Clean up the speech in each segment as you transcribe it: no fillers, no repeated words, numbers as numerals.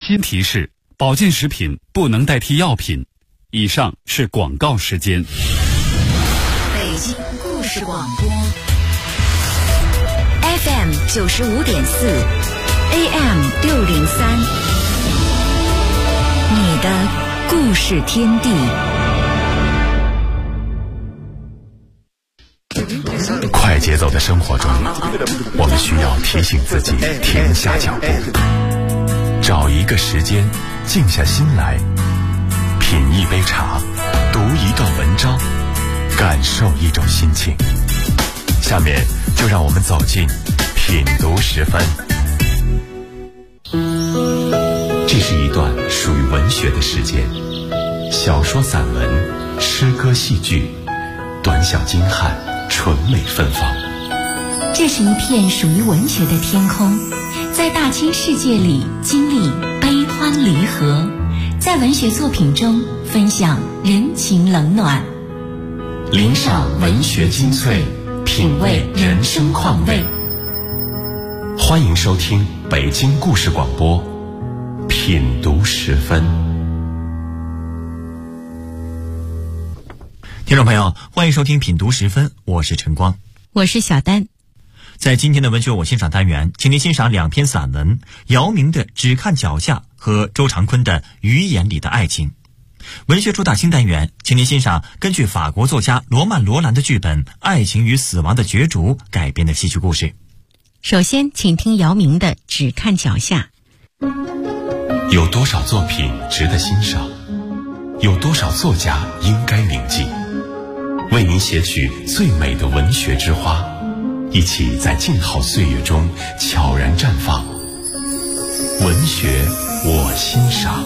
心提示：保健食品不能代替药品。以上是广告时间。 北京故事广播 FM 95.4 AM 603，你的故事天地。 快节奏的生活中，我们需要提醒自己停下脚步，找一个时间静下心来，品一杯茶，读一段文章，感受一种心情。下面就让我们走进品读10分。这是一段属于文学的时间，小说、散文、诗歌、戏剧，短小精悍，纯美芬芳。 这是一片属于文学的天空，在大千世界里经历悲欢离合，在文学作品中分享人情冷暖， 领赏文学精粹，品味人生况味。欢迎收听北京故事广播品读10分。 听众朋友，欢迎收听品读10分，我是陈光， 我是小丹。 在今天的文学我欣赏单元，请您欣赏2篇散文，姚明的《只看脚下》和周长坤的《鱼眼里的爱情》。文学主打新单元，请您欣赏根据法国作家罗曼·罗兰的剧本《爱情与死亡的角逐》改编的戏剧故事。 首先请听姚明的《只看脚下》。 有多少作品值得欣赏？有多少作家应该铭记？为您写取最美的文学之花，一起在静好岁月中悄然绽放。文学我欣赏。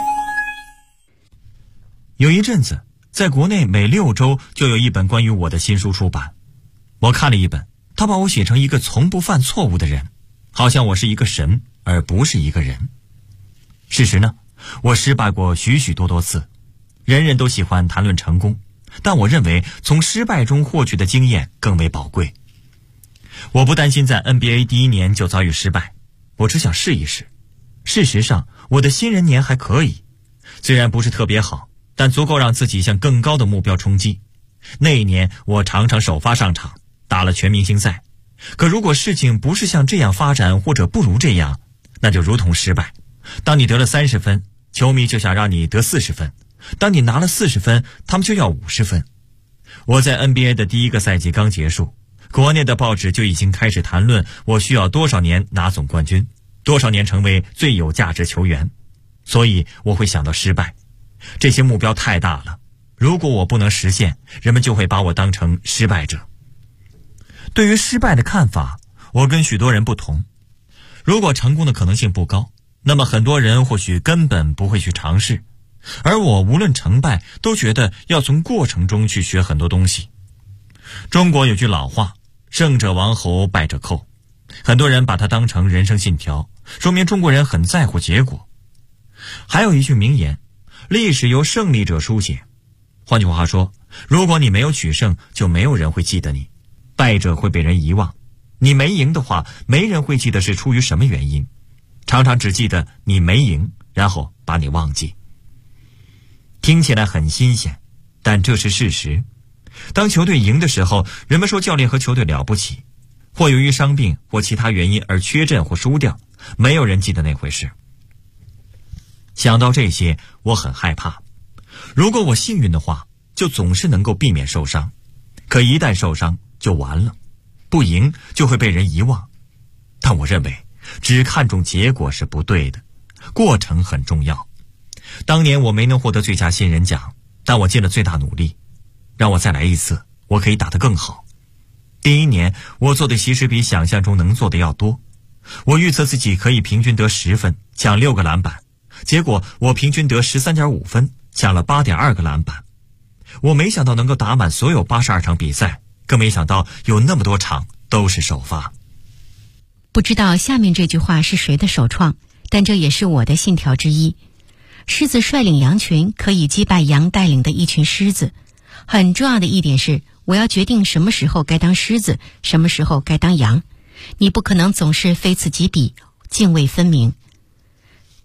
有一阵子，在国内每6周就有一本关于我的新书出版。我看了一本，他把我写成一个从不犯错误的人，好像我是一个神，而不是一个人。事实呢，我失败过许许多多次。人人都喜欢谈论成功，但我认为从失败中获取的经验更为宝贵。我不担心在 NBA 第1年就遭遇失败，我只想试一试。事实上，我的新人年还可以，虽然不是特别好，但足够让自己向更高的目标冲击。那一年我常常首发上场，打了全明星赛。可如果事情不是像这样发展，或者不如这样，那就如同失败。当你得了30分，球迷就想让你得40分；当你拿了40分，他们就要50分。我在 NBA 的第1个赛季刚结束，国内的报纸就已经开始谈论我需要多少年拿总冠军，多少年成为最有价值球员。所以我会想到失败，这些目标太大了，如果我不能实现，人们就会把我当成失败者。对于失败的看法，我跟许多人不同。如果成功的可能性不高，那么很多人或许根本不会去尝试，而我无论成败都觉得要从过程中去学很多东西。中国有句老话，胜者王侯，败者寇，很多人把它当成人生信条，说明中国人很在乎结果。还有一句名言，历史由胜利者书写。换句话说，如果你没有取胜，就没有人会记得你，败者会被人遗忘。你没赢的话，没人会记得是出于什么原因，常常只记得你没赢，然后把你忘记。听起来很新鲜，但这是事实。当球队赢的时候，人们说教练和球队了不起，或由于伤病或其他原因而缺阵或输掉，没有人记得那回事。想到这些，我很害怕。如果我幸运的话，就总是能够避免受伤，可一旦受伤就完了，不赢就会被人遗忘。但我认为只看重结果是不对的，过程很重要。当年我没能获得最佳新人奖，但我尽了最大努力。让我再来一次，我可以打得更好。第1年我做的其实比想象中能做的要多。我预测自己可以平均得10分，抢6个篮板，结果我平均得 13.5 分，抢了 8.2 个篮板。我没想到能够打满所有82场比赛，更没想到有那么多场都是首发。 不知道下面这句话是谁的首创，但这也是我的信条之一。狮子率领羊群，可以击败羊带领的一群狮子。很重要的一点是，我要决定什么时候该当狮子，什么时候该当羊。你不可能总是非此即彼，泾渭分明。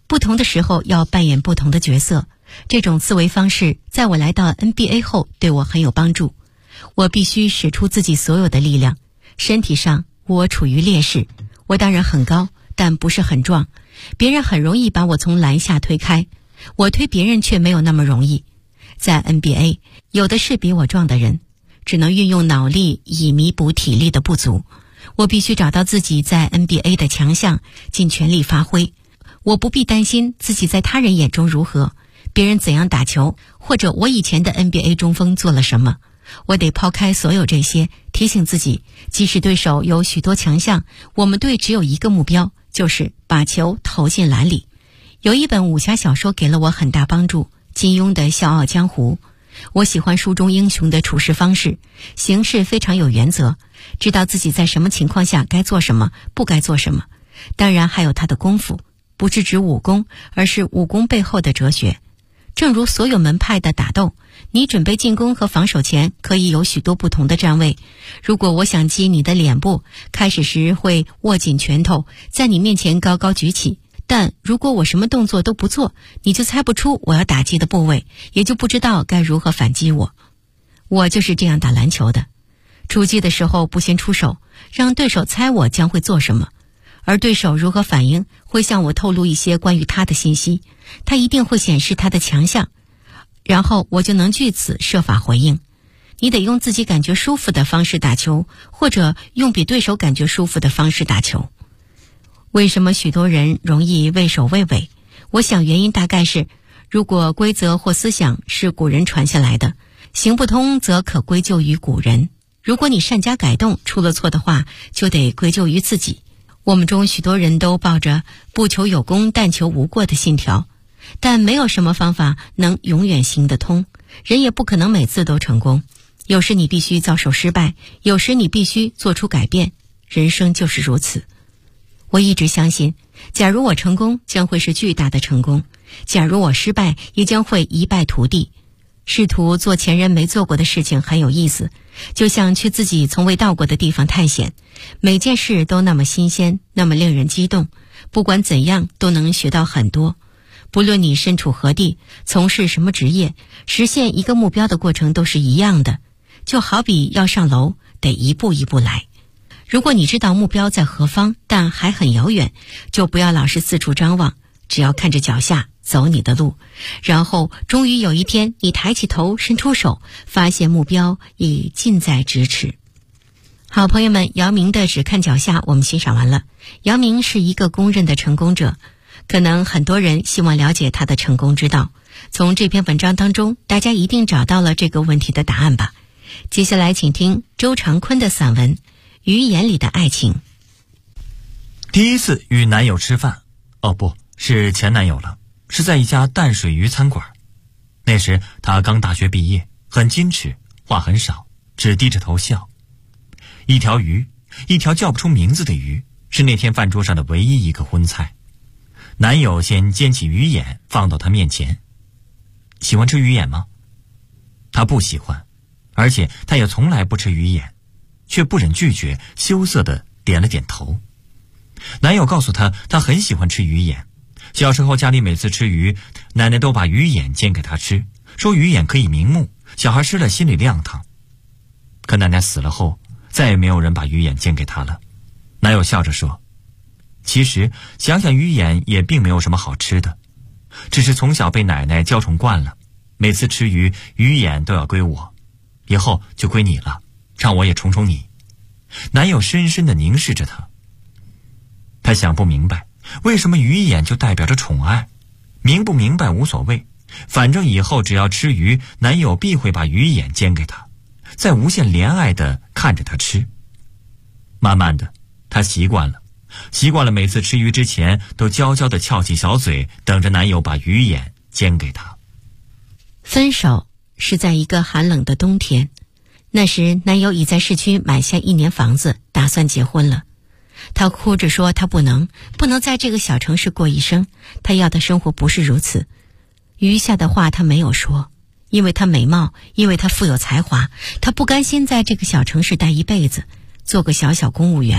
不同的时候要扮演不同的角色。这种思维方式在我来到 NBA 后对我很有帮助。我必须使出自己所有的力量。身体上我处于劣势，我当然很高，但不是很壮，别人很容易把我从篮下推开，我推别人却没有那么容易。在 NBA 有的是比我壮的人，只能运用脑力以弥补体力的不足。我必须找到自己在 NBA 的强项，尽全力发挥。我不必担心自己在他人眼中如何，别人怎样打球，或者我以前的 NBA 中锋做了什么。我得抛开所有这些，提醒自己，即使对手有许多强项，我们队只有一个目标，就是把球投进篮里。有一本武侠小说给了我很大帮助，金庸的《笑傲江湖》。我喜欢书中英雄的处事方式，行事非常有原则，知道自己在什么情况下该做什么，不该做什么。当然还有他的功夫，不是指武功，而是武功背后的哲学。正如所有门派的打斗，你准备进攻和防守前可以有许多不同的站位。如果我想击你的脸部，开始时会握紧拳头，在你面前高高举起。但如果我什么动作都不做，你就猜不出我要打击的部位，也就不知道该如何反击我。我就是这样打篮球的。出击的时候不先出手，让对手猜我将会做什么，而对手如何反应会向我透露一些关于他的信息，他一定会显示他的强项，然后我就能据此设法回应。你得用自己感觉舒服的方式打球，或者用比对手感觉舒服的方式打球。为什么许多人容易畏首畏尾？我想原因大概是，如果规则或思想是古人传下来的，行不通则可归咎于古人。如果你善加改动，出了错的话，就得归咎于自己。我们中许多人都抱着不求有功但求无过的信条，但没有什么方法能永远行得通，人也不可能每次都成功。有时你必须遭受失败，有时你必须做出改变，人生就是如此。我一直相信，假如我成功，将会是巨大的成功；假如我失败，也将会一败涂地。试图做前人没做过的事情很有意思，就像去自己从未到过的地方探险，每件事都那么新鲜，那么令人激动，不管怎样都能学到很多。不论你身处何地，从事什么职业，实现一个目标的过程都是一样的，就好比要上楼，得一步一步来。如果你知道目标在何方，但还很遥远，就不要老是四处张望，只要看着脚下，走你的路，然后终于有一天，你抬起头，伸出手，发现目标已近在咫尺。好朋友们，姚明的只看脚下我们欣赏完了。姚明是一个公认的成功者，可能很多人希望了解他的成功之道。从这篇文章当中，大家一定找到了这个问题的答案吧。接下来请听周长坤的散文《鱼眼里的爱情》。 第一次与男友吃饭，不是前男友了，是在一家淡水鱼餐馆。那时他刚大学毕业，很矜持，话很少，只低着头笑。一条鱼，一条叫不出名字的鱼，是那天饭桌上的唯一一个荤菜。男友先煎起鱼眼放到他面前。喜欢吃鱼眼吗？他不喜欢，而且他也从来不吃鱼眼，却不忍拒绝，羞涩地点了点头。男友告诉他，他很喜欢吃鱼眼。小时候家里每次吃鱼，奶奶都把鱼眼煎给他吃，说鱼眼可以明目，小孩吃了心里亮堂。可奶奶死了后，再也没有人把鱼眼煎给他了。男友笑着说，其实想想鱼眼也并没有什么好吃的，只是从小被奶奶娇宠惯了，每次吃鱼，鱼眼都要归我，以后就归你了，让我也宠宠你。男友深深地凝视着她，他想不明白，为什么鱼眼就代表着宠爱？明不明白无所谓，反正以后只要吃鱼，男友必会把鱼眼煎给她，再无限怜爱地看着她吃。慢慢的，她习惯了每次吃鱼之前都娇娇地翘起小嘴，等着男友把鱼眼煎给她。 分手是在一个寒冷的冬天，那时男友已在市区买下1年房子，打算结婚了。他哭着说他不能在这个小城市过一生，他要的生活不是如此。余下的话他没有说，因为他美貌，因为他富有才华，他不甘心在这个小城市待一辈子，做个小小公务员，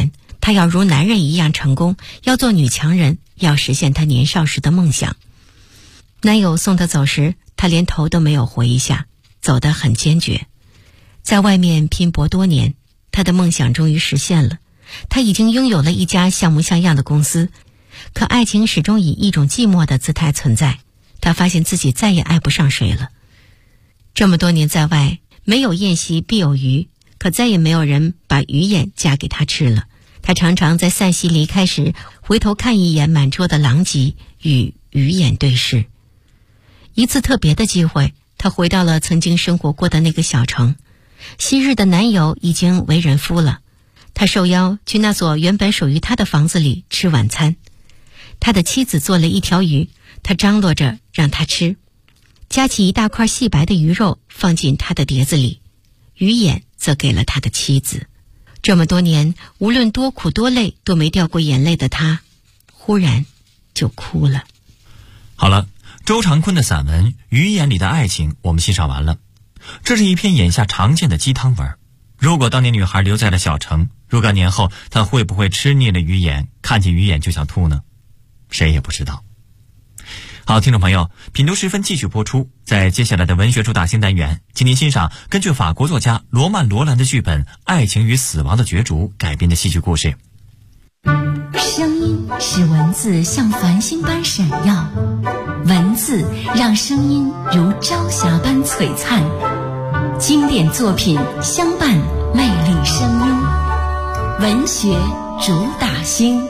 她要如男人一样成功，要做女强人，要实现她年少时的梦想。男友送她走时，她连头都没有回一下，走得很坚决。在外面拼搏多年，她的梦想终于实现了。她已经拥有了一家像模像样的公司，可爱情始终以一种寂寞的姿态存在。她发现自己再也爱不上谁了。这么多年在外，没有宴席必有鱼，可再也没有人把鱼眼夹给她吃了。她常常在散席离开时，回头看一眼满桌的狼藉，与鱼眼对视。一次特别的机会，她回到了曾经生活过的那个小城。昔日的男友已经为人夫了，她受邀去那所原本属于她的房子里吃晚餐。他的妻子做了一条鱼，他张罗着让他吃，夹起一大块细白的鱼肉放进他的碟子里，鱼眼则给了他的妻子。这么多年，无论多苦多累都没掉过眼泪的他，忽然就哭了。 好了，周长坤的散文《鱼眼里的爱情》我们欣赏完了。这是一篇眼下常见的鸡汤文。如果当年女孩留在了小城，若干年后她会不会吃腻了鱼眼，看见鱼眼就想吐呢？谁也不知道。好，听众朋友，品读时分继续播出。在接下来的文学主打新单元，请您欣赏根据法国作家罗曼·罗兰的剧本《爱情与死亡的角逐》改编的戏剧故事。 声音使文字像繁星般闪耀，文字让声音如朝霞般璀璨。经典作品相伴魅力声音，文学主打星。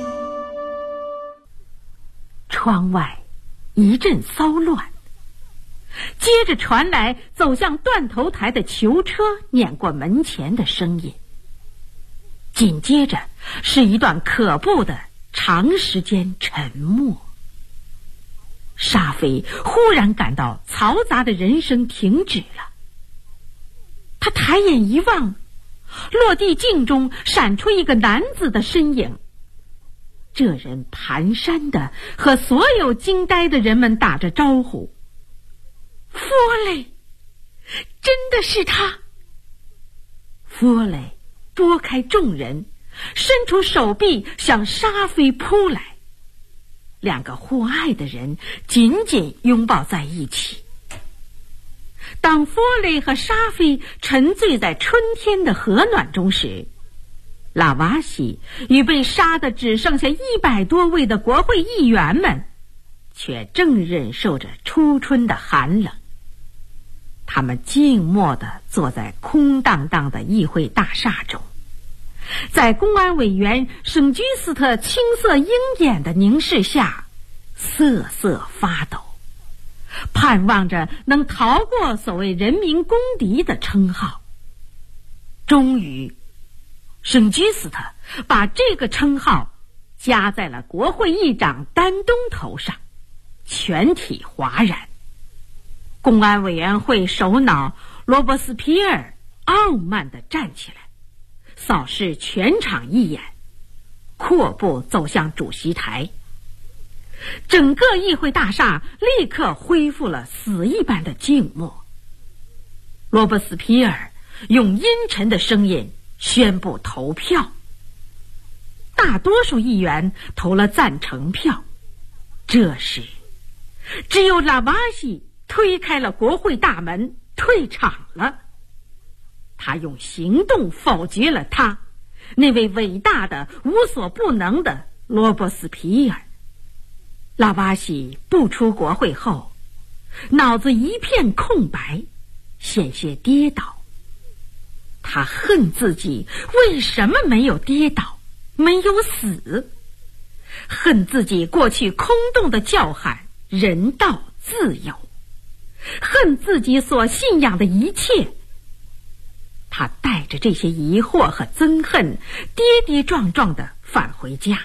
窗外一阵骚乱，接着传来走向断头台的囚车碾过门前的声音，紧接着是一段可怖的长时间沉默。沙菲忽然感到嘈杂的人声停止了，他抬眼一望，落地镜中闪出一个男子的身影。这人蹒跚地和所有惊呆的人们打着招呼。弗雷，真的是他！弗雷拨开众人，伸出手臂向沙菲扑来。两个互爱的人紧紧拥抱在一起。当弗雷和沙菲沉醉在春天的和暖中时，拉瓦西与被杀的只剩下100多位的国会议员们却正忍受着初春的寒冷。他们静默地坐在空荡荡的议会大厦中，在公安委员圣居斯特青涩鹰眼的凝视下瑟瑟发抖，盼望着能逃过所谓人民公敌的称号。终于圣居斯特把这个称号加在了国会议长丹东头上，全体哗然。公安委员会首脑罗伯斯皮尔傲慢地站起来，扫视全场一眼，阔步走向主席台。整个议会大厦立刻恢复了死一般的静默。罗伯斯皮尔用阴沉的声音宣布投票。大多数议员投了赞成票。这时，只有拉瓦西推开了国会大门，退场了。他用行动否决了他，那位伟大的、无所不能的罗伯斯皮尔。拉瓦西步出国会后，脑子一片空白，险些跌倒。他恨自己为什么没有跌倒，没有死，恨自己过去空洞的叫喊人道自由，恨自己所信仰的一切。他带着这些疑惑和憎恨，跌跌撞撞地返回家。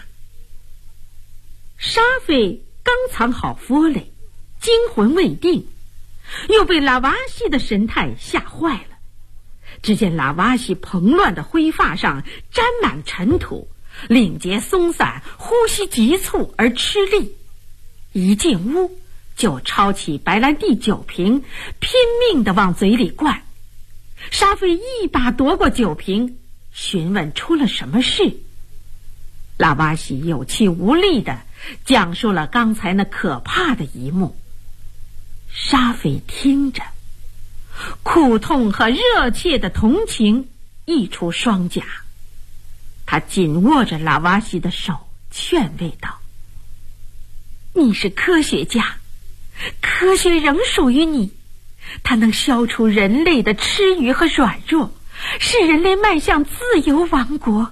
沙菲刚藏好弗雷，惊魂未定，又被拉瓦西的神态吓坏了。只见拉瓦西蓬乱的灰发上沾满尘土，领结松散，呼吸急促而吃力。一进屋就抄起白兰地酒瓶，拼命地往嘴里灌。沙菲一把夺过酒瓶，询问出了什么事。 拉瓦西有气无力地讲述了刚才那可怕的一幕。沙菲听着，苦痛和热切的同情溢出双颊。他紧握着拉瓦西的手，劝慰道：你是科学家，科学仍属于你，它能消除人类的痴愚和软弱，使人类迈向自由王国。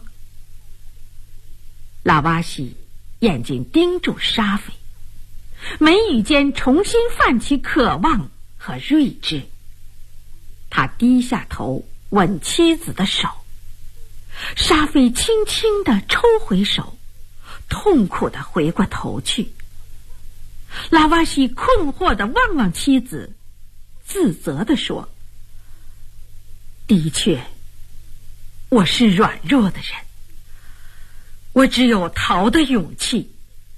拉瓦西眼睛盯住沙菲，眉宇间重新泛起渴望和睿智。他低下头吻妻子的手，沙菲轻轻地抽回手，痛苦地回过头去。拉瓦西困惑地望望妻子，自责地说：的确，我是软弱的人，我只有逃的勇气。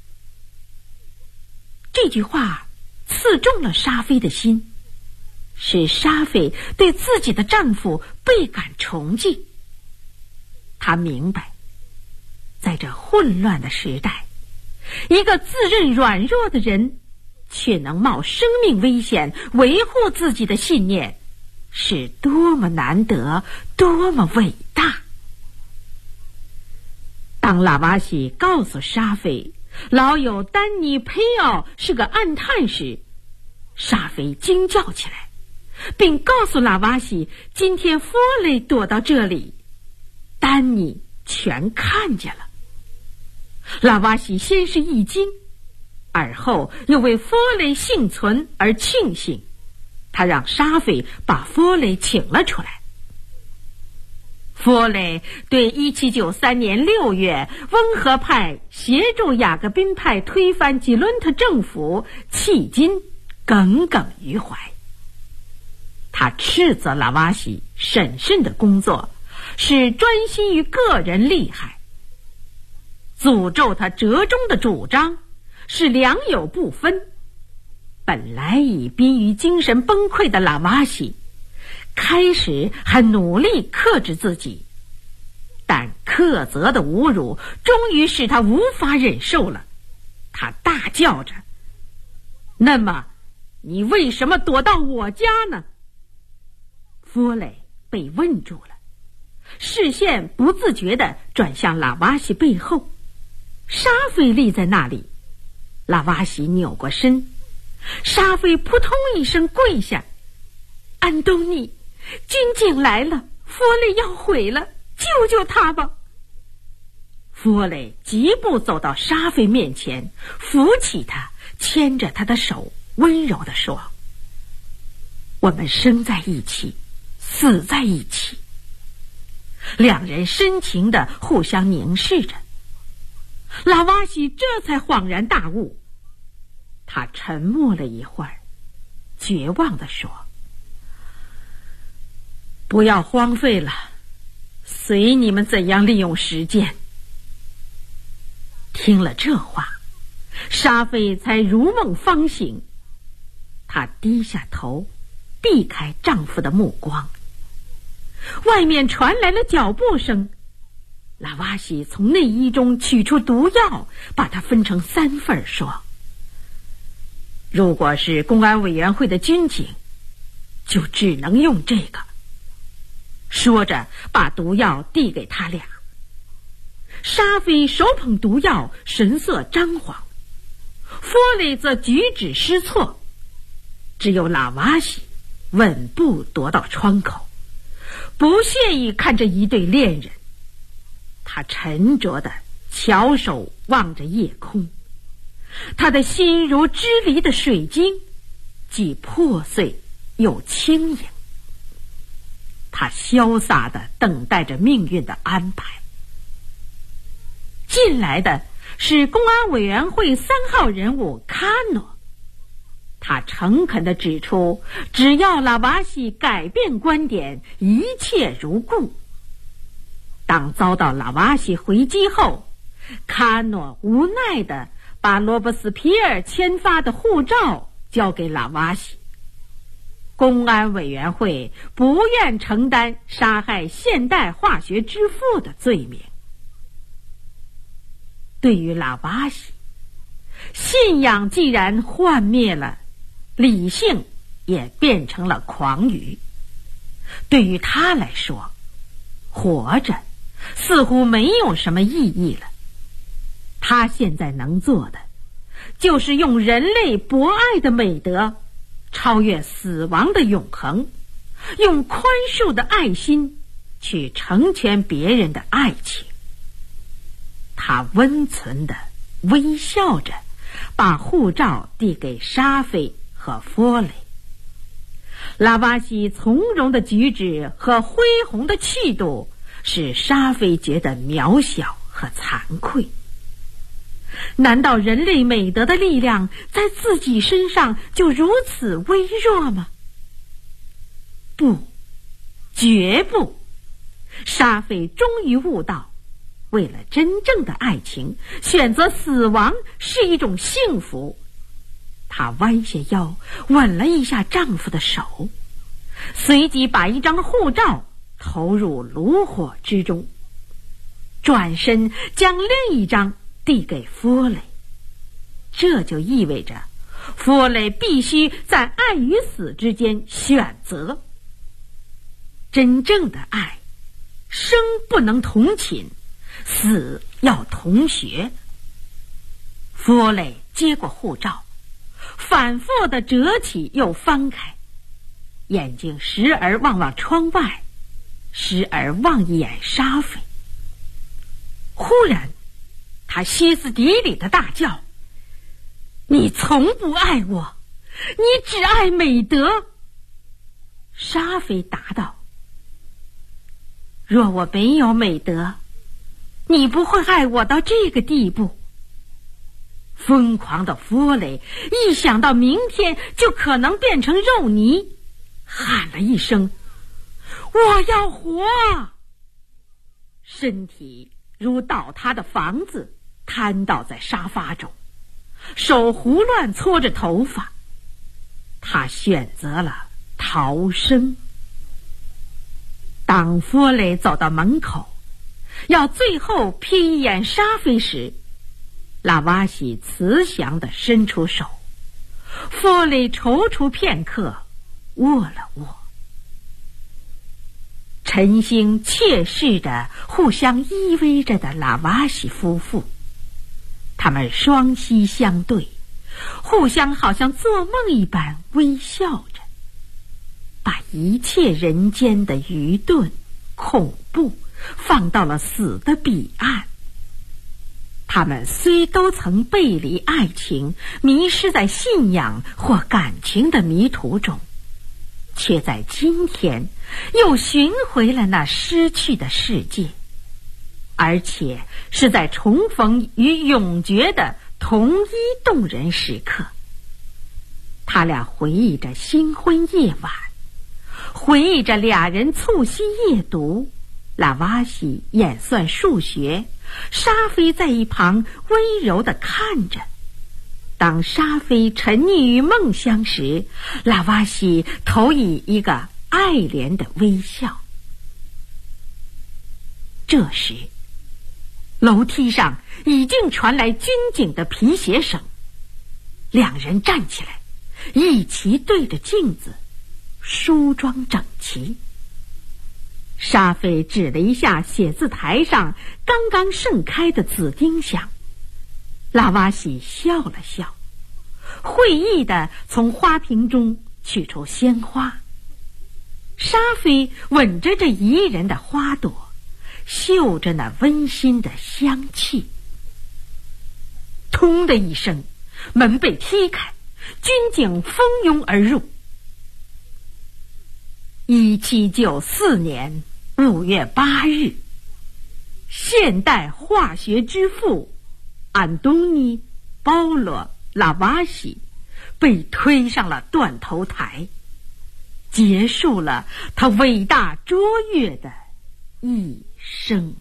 这句话刺中了沙菲的心，使沙菲对自己的丈夫倍感崇敬。她明白，在这混乱的时代，一个自认软弱的人却能冒生命危险维护自己的信念，是多么难得，多么伟大。当拉瓦西告诉沙菲老友丹尼佩奥是个暗探时，沙菲惊叫起来，并告诉拉瓦西今天弗雷躲到这里，丹尼全看见了。拉瓦西先是一惊，而后又为弗雷幸存而庆幸。他让沙菲把弗雷请了出来。弗雷对1793年6月温和派协助雅各宾派推翻吉伦特政府迄今耿耿于怀。他斥责拉瓦西审慎的工作是专心于个人利害，诅咒他折中的主张是良莠不分。本来已濒于精神崩溃的拉瓦西开始还努力克制自己，但克责的侮辱终于使他无法忍受了。他大叫着：那么你为什么躲到我家呢？弗雷被问住了，视线不自觉地转向拉瓦西背后。沙菲立在那里，拉瓦西扭过身，沙菲扑通一声跪下：安东尼，军警来了，弗雷要毁了，救救他吧！弗雷疾步走到沙菲面前，扶起他，牵着他的手，温柔地说：我们生在一起，死在一起。两人深情地互相凝视着。拉瓦西这才恍然大悟，他沉默了一会儿，绝望地说：不要荒废了，随你们怎样利用时间。听了这话，沙菲才如梦方醒，她低下头，避开丈夫的目光。外面传来了脚步声，拉瓦西从内衣中取出毒药，把它分成3份，说：如果是公安委员会的军警，就只能用这个。说着把毒药递给他俩。沙菲手捧毒药，神色张狂，弗雷则举止失措，只有拉瓦西稳步踱到窗口，不屑于看着一对恋人。他沉着地翘首望着夜空，他的心如支离的水晶，既破碎又轻盈。他潇洒地等待着命运的安排。进来的是公安委员会3号人物卡诺，他诚恳地指出，只要拉瓦西改变观点，一切如故。当遭到拉瓦西回击后，卡诺无奈地把罗伯斯皮尔签发的护照交给拉瓦西。公安委员会不愿承担杀害现代化学之父的罪名。 对于拉瓦锡，信仰既然幻灭了，理性也变成了狂语。对于他来说，活着似乎没有什么意义了。他现在能做的，就是用人类博爱的美德超越死亡的永恒，用宽恕的爱心去成全别人的爱情。他温存地微笑着把护照递给沙菲和弗雷。拉瓦锡从容的举止和恢宏的气度使沙菲觉得渺小和惭愧。难道人类美德的力量在自己身上就如此微弱吗？不，绝不。沙菲终于悟到，为了真正的爱情，选择死亡是一种幸福。她弯下腰，吻了一下丈夫的手，随即把一张护照投入炉火之中，转身将另一张递给弗雷。这就意味着弗雷必须在爱与死之间选择。真正的爱，生不能同寝，死要同学。弗雷接过护照，反复地折起又翻开，眼睛时而望望窗外，时而望一眼沙菲。忽然他歇斯底里地大叫：你从不爱我，你只爱美德。沙菲答道：若我没有美德，你不会爱我到这个地步。疯狂的弗雷一想到明天就可能变成肉泥，喊了一声：我要活！身体如倒塌的房子瘫倒在沙发中，手胡乱搓着头发。他选择了逃生。当弗雷走到门口，要最后瞥一眼沙菲时，拉瓦锡慈祥地伸出手。弗雷踌躇片刻，握了握。晨星切视着互相依偎着的拉瓦锡夫妇，他们双膝相对，互相好像做梦一般微笑着，把一切人间的愚钝、恐怖放到了死的彼岸。他们虽都曾背离爱情，迷失在信仰或感情的迷途中，却在今天又寻回了那失去的世界，而且是在重逢与永诀的同一动人时刻。他俩回忆着新婚夜晚，回忆着俩人促膝夜读，拉瓦锡演算数学，沙菲在一旁温柔地看着。当沙菲沉溺于梦乡时，拉瓦锡投以一个爱怜的微笑。这时楼梯上已经传来军警的皮鞋声，两人站起来，一齐对着镜子，梳妆整齐。沙菲指了一下写字台上刚刚盛开的紫丁香，拉瓦锡笑了笑，会意地从花瓶中取出鲜花。沙菲吻着这宜人的花朵，嗅着那温馨的香气。通的一声，门被踢开，军警蜂拥而入。1794年5月8日，现代化学之父安东尼·保罗·拉瓦锡被推上了断头台，结束了他伟大卓越的一生。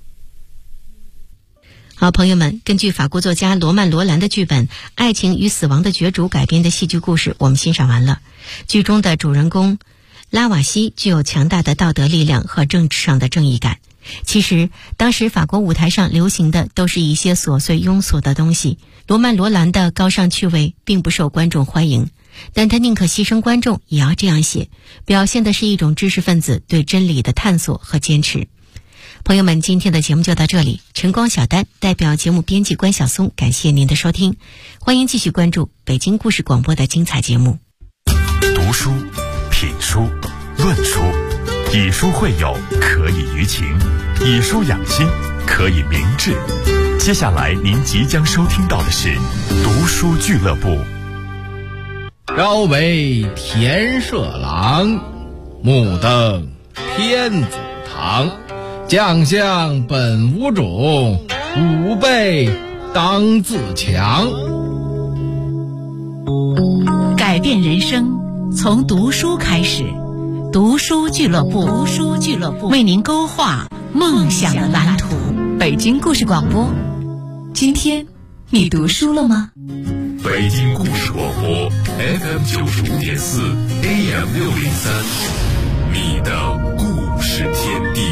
好，朋友们，根据法国作家罗曼·罗兰的剧本《爱情与死亡的角逐》改编的戏剧故事，我们欣赏完了。剧中的主人公拉瓦锡具有强大的道德力量和政治上的正义感， 其实当时法国舞台上流行的都是一些琐碎庸俗的东西，罗曼·罗兰的高尚趣味并不受观众欢迎，但他宁可牺牲观众也要这样写，表现的是一种知识分子对真理的探索和坚持。朋友们，今天的节目就到这里，晨光小丹代表节目编辑关晓松，感谢您的收听，欢迎继续关注北京故事广播的精彩节目。 读书、品书、论书，以书会友，可以娱情；以书养心，可以明志。接下来您即将收听到的是读书俱乐部。 朝为田舍郎，目登天子堂。将相本无种，吾辈当自强。 改变人生从读书开始，读书俱乐部，为您勾画梦想的蓝图。北京故事广播，今天你读书了吗？ 北京故事广播 FM 95.4 AM 603，你的故事天地。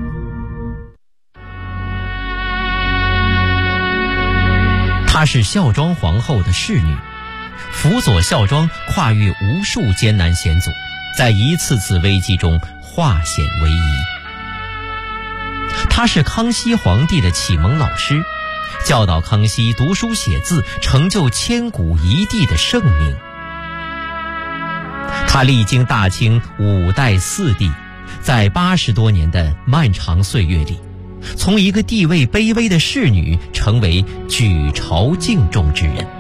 她是孝庄皇后的侍女，辅佐孝庄跨越无数艰难险阻，在一次次危机中化险为夷。她是康熙皇帝的启蒙老师，教导康熙读书写字，成就千古一帝的盛名。她历经大清5代4帝，在80多年的漫长岁月里，从一个地位卑微的侍女成为举朝敬重之人。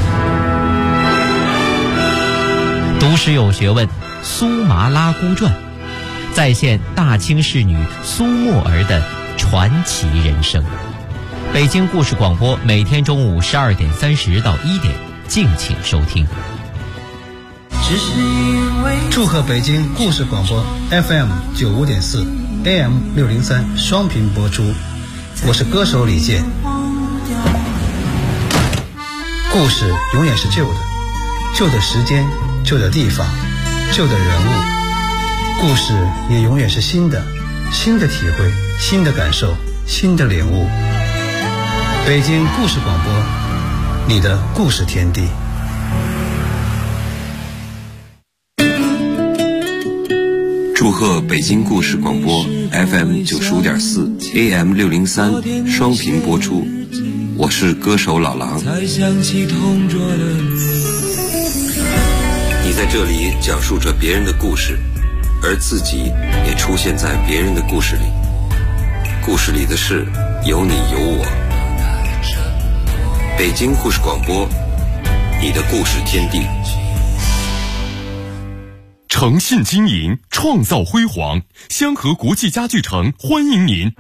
读史有学问，苏麻拉姑传再现大清侍女苏沫儿的传奇人生。北京故事广播每天中午12点30到1点，敬请收听。 祝贺北京故事广播 FM 95.4 AM 603双频播出，我是歌手李健。故事永远是旧的，旧的时间，旧的地方，旧的人物。故事也永远是新的，新的体会，新的感受，新的领悟。北京故事广播，你的故事天地。 祝贺北京故事广播 FM 95.4 AM 603双频播出，我是歌手老狼。你在这里讲述着别人的故事，而自己也出现在别人的故事里，故事里的事有你有我。北京故事广播，你的故事天地。 诚信经营，创造辉煌，香河国际家具城欢迎您。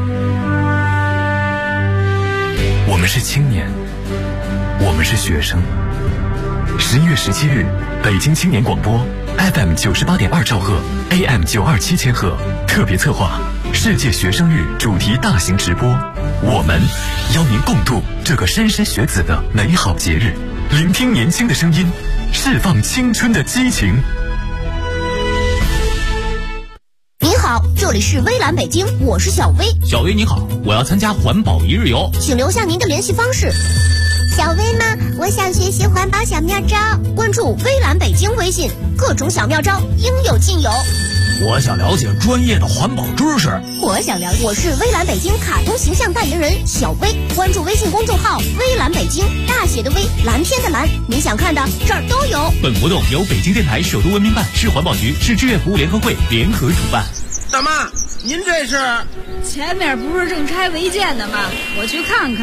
我们是青年，我们是学生。11月17日，北京青年广播 FM 98.2兆赫 AM 927千赫特别策划世界学生日主题大型直播，我们邀您共度这个莘莘学子的美好节日，聆听年轻的声音，释放青春的激情。 您好，这里是微蓝北京，我是小薇。 小薇你好，我要参加环保一日游， 请留下您的联系方式。 小薇呢，我想学习环保小妙招， 关注微蓝北京微信，各种小妙招应有尽有。 我想了解专业的环保知识， 我想了解。我是微蓝北京卡通形象代言人小薇，关注微信公众号微蓝北京，大写的微，蓝天的蓝，您想看的这儿都有。 本活动由北京电台首都文明办、市环保局、市志愿服务联合会联合主办。 大妈，您这是？ 前面不是正拆违建的吗？我去看看。